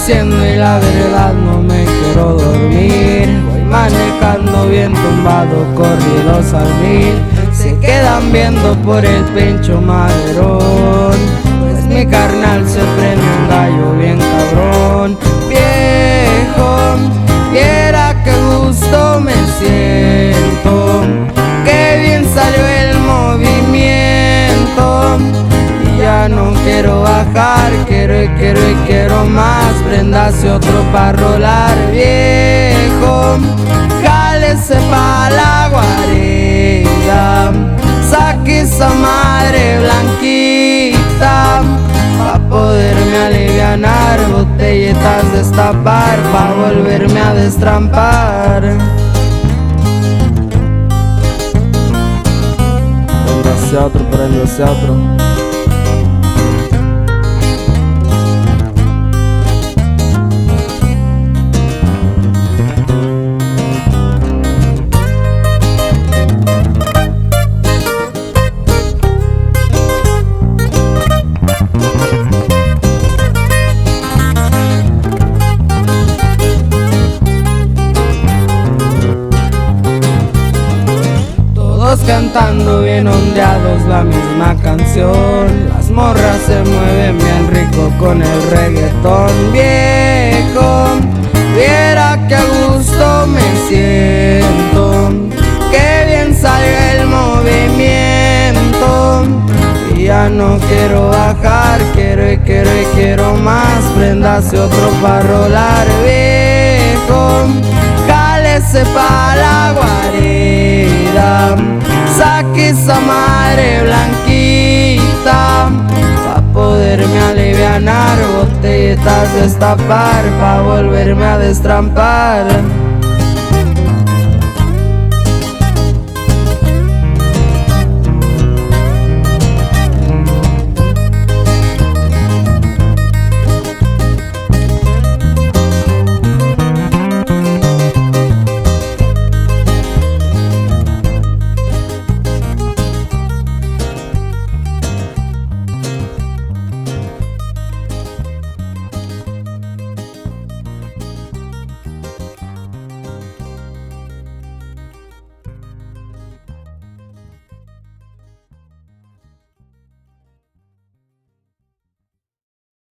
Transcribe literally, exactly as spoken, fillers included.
amaneciendo y la verdad no me quiero dormir. Voy manejando bien tumbado, corridos al mil. Se quedan viendo por el pincho maderón, pues mi carnal se prende un gallo bien cabrón. Viejo, viera qué gusto me siento, qué bien salió el movimiento. Y ya no quiero bajar, quiero y quiero y quiero más. Préndase otro pa' rolar, viejo, jálese pa' la guarida, saque esa madre blanquita, pa' poderme alivianar. Botelletas destapar, pa' volverme a destrampar. Préndase otro, préndase otro. Cantando bien ondeados la misma canción, las morras se mueven bien rico con el reggaetón. Viejo, viera que a gusto me siento, que bien salga el movimiento. Y ya no quiero bajar, quiero y quiero y quiero más. Préndase otro pa' rolar, viejo, jálese pa' la guarida, saque esa madre blanquita, pa' poderme alivianar. Botelletas destapar, pa' volverme a destrampar.